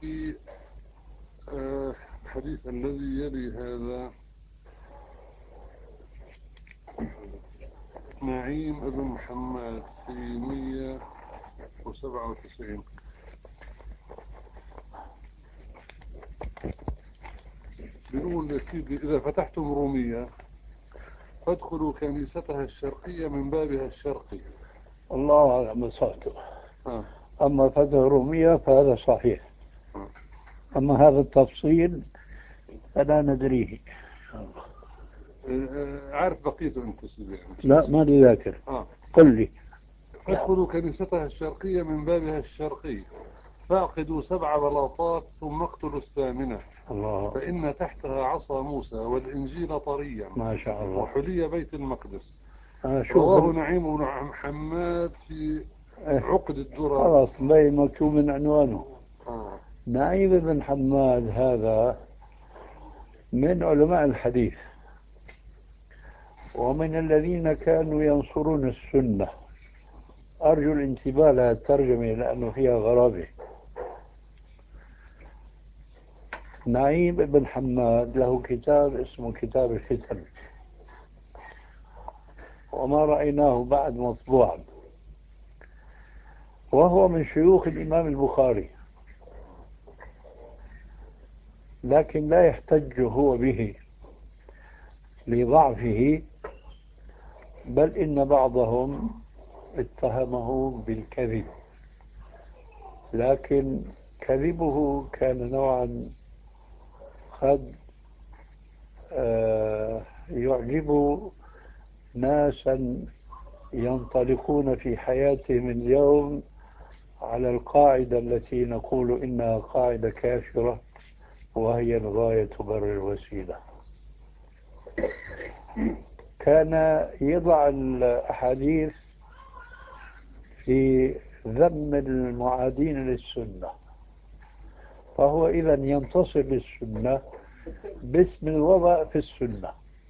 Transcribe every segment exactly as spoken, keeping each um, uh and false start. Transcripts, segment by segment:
في آه الحديث الذي يلي هذا نعيم ابن محمد في مئة وسبعة وتسعين. بيقول يا سيدي: إذا فتحتم رومية فادخلوا كنيستها الشرقية من بابها الشرقي. الله أعلم صحته. آه. أما فتح رومية فهذا صحيح. آه. أما هذا التفصيل فلا ندريه. عارف بقيته أنت سيدي؟ يعني لا ما لي ذاكر. آه. قل لي. فادخلوا كنيستها الشرقية من بابها الشرقي فاعقدوا سبع بلاطات ثم اقتلوا الثامنة. الله. فإن تحتها عصا موسى والإنجيل طريا ما شاء الله. وحلي بيت المقدس. رواه رواه نعيم بن محمد في عقد الدرر. خلاص بين مكتوب من عنوانه. آه. نعيم بن حماد هذا من علماء الحديث ومن الذين كانوا ينصرون السنة. أرجو الانتباه لها الترجمة لأنه فيها غرابة. نعيم بن حماد له كتاب اسمه كتاب الفتن، وما رأيناه بعد مطبوعا، وهو من شيوخ الإمام البخاري، لكن لا يحتج هو به لضعفه، بل إن بعضهم اتهمه بالكذب، لكن كذبه كان نوعا قد يعجب ناسا ينطلقون في حياتهم اليوم على القاعدة التي نقول إنها قاعدة كافرة، وهي الغاية تبرر الوسيلة. كان يضع الأحاديث في ذم المعادين للسنة، فهو إذا ينتصر للسنة باسم الوضع في السنة.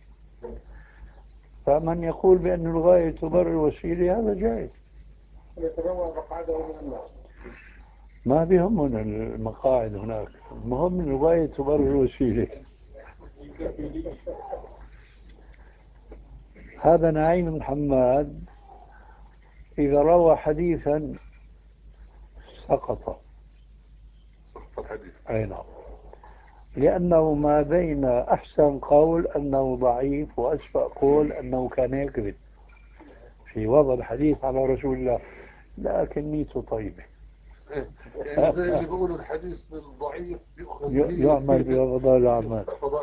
فمن يقول بأن الغاية تبرر الوسيلة هذا جائز. ما بيهمنا المقاعد هناك، المهم الغاية تبرر الوسيلة. هذا نعيم بن حماد إذا روى حديثا سقط سقط الحديث. أي نعم، لأنه ما بين أحسن قول أنه ضعيف وأسوأ قول أنه كان يكذب في وضع الحديث على رسول الله، لكن نيته طيبة. يعني زي اللي بيقولوا الحديث الضعيف يؤخذ يعمل بفضائل الأعمال.